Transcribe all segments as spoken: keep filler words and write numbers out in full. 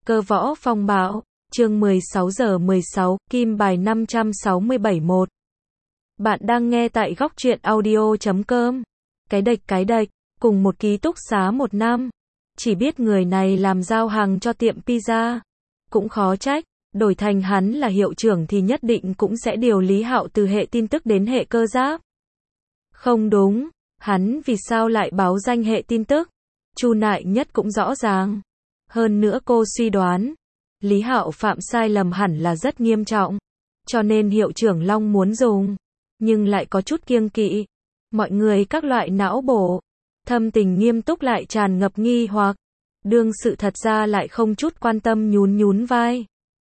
Cơ võ phong bạo, chương mười sáu giờ mười sáu, kim bài năm trăm sáu mươi bảy một. Bạn đang nghe tại góc truyện audio chấm com. Cái đệch cái đệch, cùng một ký túc xá một năm. Chỉ biết người này làm giao hàng cho tiệm pizza. Cũng khó trách, đổi thành hắn là hiệu trưởng thì nhất định cũng sẽ điều Lý Hạo từ hệ tin tức đến hệ cơ giáp. Không đúng, hắn vì sao lại báo danh hệ tin tức? Chu Nại Nhất cũng rõ ràng. Hơn nữa cô suy đoán, Lý Hạo phạm sai lầm hẳn là rất nghiêm trọng, cho nên hiệu trưởng Long muốn dùng, nhưng lại có chút kiêng kỵ. Mọi người các loại não bổ, thâm tình nghiêm túc lại tràn ngập nghi hoặc, đương sự thật ra lại không chút quan tâm nhún nhún vai.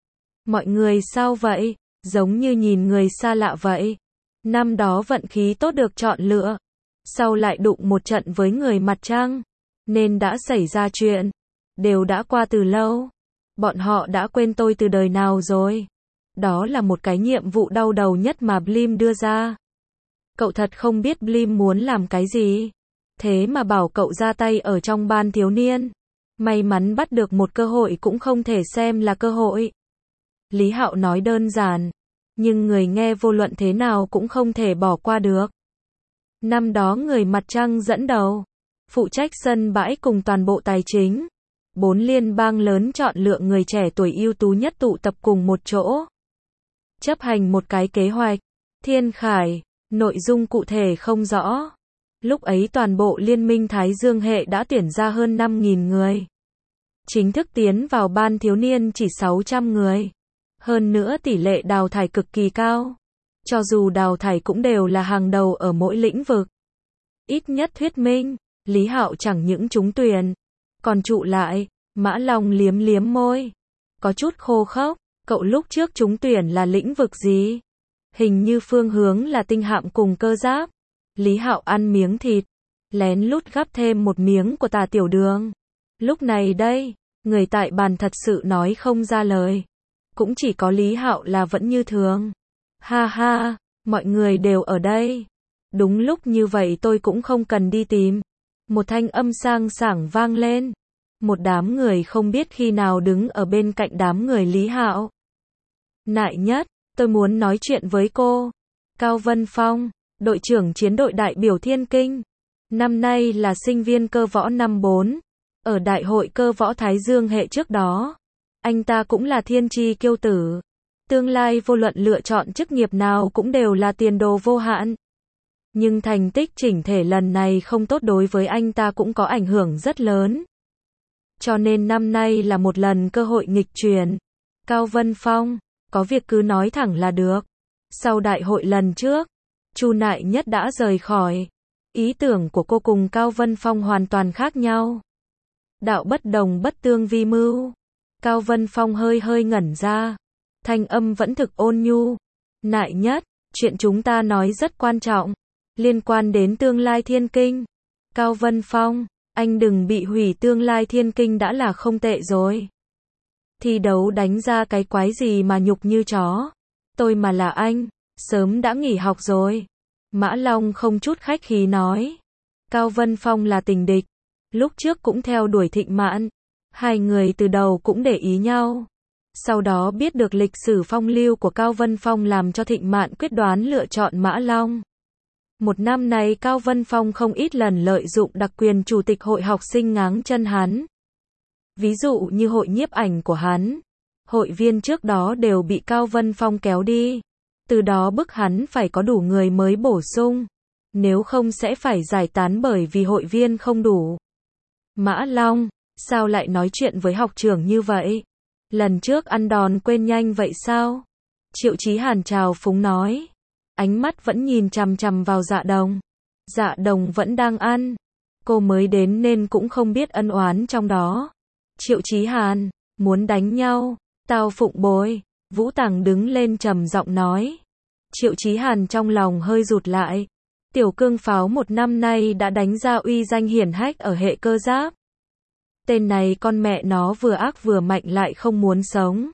Mọi người sao vậy? Giống như nhìn người xa lạ vậy. Năm đó vận khí tốt được chọn lựa, sau lại đụng một trận với người mặt trăng, nên đã xảy ra chuyện. Đều đã qua từ lâu. Bọn họ đã quên tôi từ đời nào rồi. Đó là một cái nhiệm vụ đau đầu nhất mà Blim đưa ra. Cậu thật không biết Blim muốn làm cái gì. Thế mà bảo cậu ra tay ở trong ban thiếu niên. May mắn bắt được một cơ hội cũng không thể xem là cơ hội. Lý Hạo nói đơn giản, nhưng người nghe vô luận thế nào cũng không thể bỏ qua được. Năm đó người mặt trăng dẫn đầu, phụ trách sân bãi cùng toàn bộ tài chính. Bốn liên bang lớn chọn lựa người trẻ tuổi ưu tú nhất tụ tập cùng một chỗ. Chấp hành một cái kế hoạch. Thiên Khải, nội dung cụ thể không rõ. Lúc ấy toàn bộ liên minh Thái Dương hệ đã tuyển ra hơn năm nghìn người. Chính thức tiến vào ban thiếu niên chỉ sáu trăm người. Hơn nữa tỷ lệ đào thải cực kỳ cao. Cho dù đào thải cũng đều là hàng đầu ở mỗi lĩnh vực. Ít nhất thuyết minh, Lý Hạo chẳng những trúng tuyển, còn trụ lại. Mã Long liếm liếm môi, có chút khô khốc. Cậu lúc trước trúng tuyển là lĩnh vực gì? Hình như phương hướng là tinh hạm cùng cơ giáp. Lý Hạo ăn miếng thịt, lén lút gắp thêm một miếng của Tà Tiểu Đường. Lúc này đây, người tại bàn thật sự nói không ra lời. Cũng chỉ có Lý Hạo là vẫn như thường. Ha ha, mọi người đều ở đây. Đúng lúc như vậy tôi cũng không cần đi tìm. Một thanh âm sang sảng vang lên. Một đám người không biết khi nào đứng ở bên cạnh đám người Lý Hạo. Nại Nhất, tôi muốn nói chuyện với cô. Cao Vân Phong, đội trưởng chiến đội đại biểu Thiên Kinh. Năm nay là sinh viên cơ võ năm bốn. Ở đại hội cơ võ Thái Dương hệ trước đó, anh ta cũng là thiên tri kiêu tử. Tương lai vô luận lựa chọn chức nghiệp nào cũng đều là tiền đồ vô hạn. Nhưng thành tích chỉnh thể lần này không tốt đối với anh ta cũng có ảnh hưởng rất lớn. Cho nên năm nay là một lần cơ hội nghịch chuyển. Cao Vân Phong, có việc cứ nói thẳng là được. Sau đại hội lần trước, Chu Nại Nhất đã rời khỏi. Ý tưởng của cô cùng Cao Vân Phong hoàn toàn khác nhau. Đạo bất đồng bất tương vi mưu. Cao Vân Phong hơi hơi ngẩn ra. Thanh âm vẫn thực ôn nhu. Nại Nhất, chuyện chúng ta nói rất quan trọng. Liên quan đến tương lai Thiên Kinh. Cao Vân Phong, anh đừng bị hủy, tương lai Thiên Kinh đã là không tệ rồi. Thi đấu đánh ra cái quái gì mà nhục như chó. Tôi mà là anh, sớm đã nghỉ học rồi. Mã Long không chút khách khí nói. Cao Vân Phong là tình địch. Lúc trước cũng theo đuổi Thịnh Mạn. Hai người từ đầu cũng để ý nhau. Sau đó biết được lịch sử phong lưu của Cao Vân Phong làm cho Thịnh Mạn quyết đoán lựa chọn Mã Long. Một năm này Cao Vân Phong không ít lần lợi dụng đặc quyền chủ tịch hội học sinh ngáng chân hắn. Ví dụ như hội nhiếp ảnh của hắn. Hội viên trước đó đều bị Cao Vân Phong kéo đi. Từ đó bức hắn phải có đủ người mới bổ sung. Nếu không sẽ phải giải tán bởi vì hội viên không đủ. Mã Long, sao lại nói chuyện với học trưởng như vậy? Lần trước ăn đòn quên nhanh vậy sao? Triệu Chí Hàn chào phúng nói. Ánh mắt vẫn nhìn chằm chằm vào Dạ Đồng. Dạ Đồng vẫn đang ăn. Cô mới đến nên cũng không biết ân oán trong đó. Triệu Chí Hàn, muốn đánh nhau, tao phụng bồi. Vũ Tằng đứng lên trầm giọng nói. Triệu Chí Hàn trong lòng hơi rụt lại. Tiểu Cương Pháo một năm nay đã đánh ra uy danh hiển hách ở hệ cơ giáp. Tên này con mẹ nó vừa ác vừa mạnh lại không muốn sống.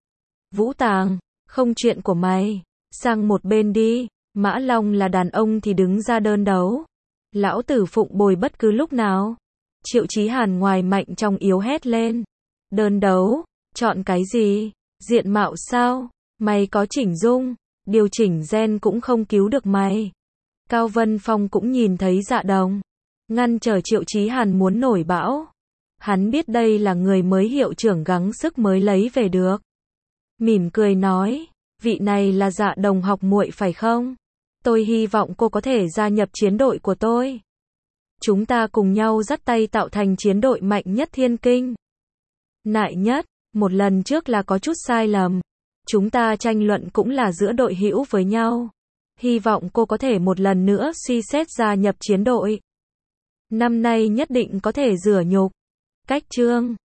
Vũ Tàng, không chuyện của mày. Sang một bên đi. Mã Long là đàn ông thì đứng ra đơn đấu. Lão tử phụng bồi bất cứ lúc nào. Triệu Chí Hàn ngoài mạnh trong yếu hét lên. Đơn đấu, Chọn cái gì? Diện mạo sao? Mày có chỉnh dung, điều chỉnh gen cũng không cứu được mày. Cao Vân Phong cũng nhìn thấy Dạ Đồng, ngăn trở Triệu Chí Hàn muốn nổi bão. Hắn biết đây là người mới hiệu trưởng gắng sức mới lấy về được. Mỉm cười nói, vị này là Dạ Đồng học muội phải không? Tôi hy vọng cô có thể gia nhập chiến đội của tôi. Chúng ta cùng nhau dắt tay tạo thành chiến đội mạnh nhất Thiên Kinh. Nại nhất, một lần trước là có chút sai lầm. Chúng ta tranh luận cũng là giữa đội hữu với nhau. Hy vọng cô có thể một lần nữa suy xét gia nhập chiến đội. Năm nay nhất định có thể rửa nhục. Cách chương